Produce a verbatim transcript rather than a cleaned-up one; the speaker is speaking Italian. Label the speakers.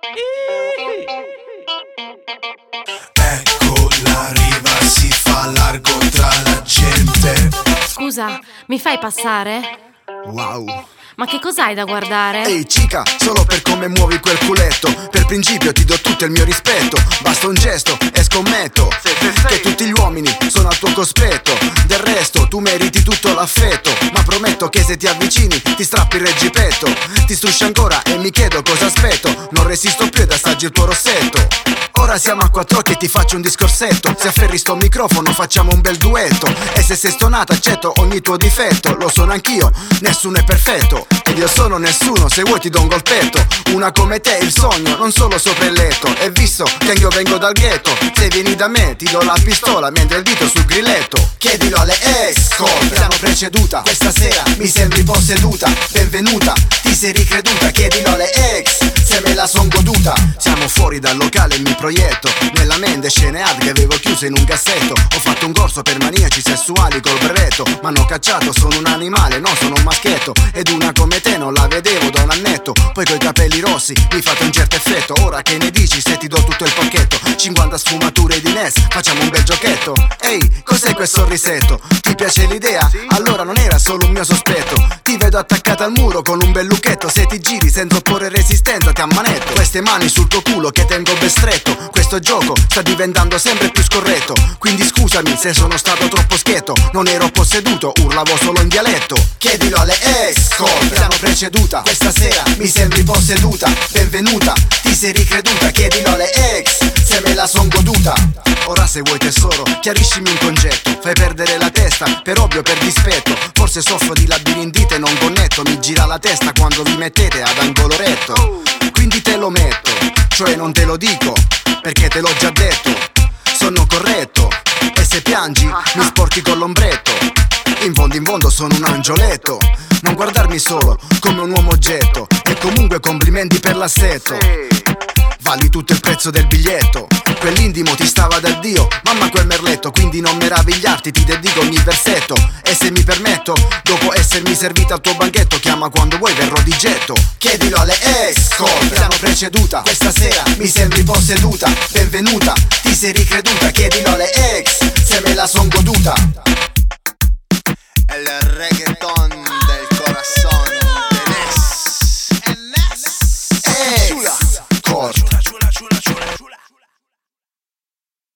Speaker 1: Eccola arriva, si fa largo tra la gente.
Speaker 2: Scusa, mi fai passare?
Speaker 1: Wow.
Speaker 2: Ma che cos'hai da guardare?
Speaker 1: Ehi cica, solo per come muovi quel culetto. Per principio ti do tutto il mio rispetto. Basta un gesto e scommetto sì, sì, sì. che tutti gli uomini sono al tuo cospetto. Del resto tu meriti tutto l'affetto. Ma prometto che se ti avvicini ti strappi il reggipetto. Ti strusci ancora e mi chiedo cosa aspetto. Non resisto più ed assaggi il tuo rossetto. Ora siamo a quattro occhi e ti faccio un discorsetto. Se afferri sto microfono facciamo un bel duetto. E se sei stonata accetto ogni tuo difetto. Lo sono anch'io, nessuno è perfetto. Ed io sono nessuno, se vuoi ti do un golpetto. Una come te il sogno, non solo sopra il letto. E visto che io vengo dal ghetto, se vieni da me ti do la pistola mentre il dito sul grilletto. Chiedilo alle ex, mi hanno preceduta. Questa sera mi sembri posseduta. Benvenuta, ti sei ricreduta. Chiedilo alle ex, se me la son goduta. Siamo fuori dal locale e mi proietto nella mente scene hard che avevo chiuso in un cassetto. Ho fatto un corso per maniaci sessuali col brevetto. M'hanno cacciato, sono un animale, no sono un maschietto. Ed una come te non la vedevo da un annetto. Poi coi capelli rossi mi fate un certo effetto. Ora che ne dici se ti do tutto il pacchetto? cinquanta sfumature di N E S, facciamo un bel giochetto. Ehi, cos'è quel sorrisetto? Ti piace l'idea? Allora non era solo un mio sospetto. Ti vedo attaccata al muro con un bel lucchetto. Se ti giri senza opporre resistenza ti ammanetto. Queste mani sul tuo culo che tengo ben stretto. Questo gioco sta diventando sempre più scorretto. Quindi scusami se sono stato troppo schietto. Non ero posseduto, urlavo solo in dialetto. Chiedilo alle ex, mi hanno preceduta. Questa sera mi sembri posseduta. Benvenuta, ti sei ricreduta. Chiedilo alle ex, se me la son goduta. Ora se vuoi tesoro, chiariscimi un concetto. Fai perdere la testa, per ovvio per dispetto. Forse soffro di labirintite, non connetto. Mi gira la testa quando vi mettete ad angolo retto. Quindi te lo metto, cioè non te lo dico, perché te l'ho già detto. Sono corretto, e se piangi mi sporchi con l'ombretto. In fondo in fondo sono un angioletto. Non guardarmi solo come un uomo oggetto. E comunque complimenti per l'assetto. Vali tutto il prezzo del biglietto. Quell'indimo ti stava da Dio, mamma quel merletto. Quindi non meravigliarti, ti dedico ogni versetto. E se mi permetto, dopo essermi servita al tuo banchetto, chiama quando vuoi, verrò di getto. Chiedilo alle ex, mi hanno preceduta. Questa sera mi sembri posseduta. Benvenuta, ti sei ricreduta. Chiedilo alle ex, se me la son goduta.
Speaker 3: El reggaeton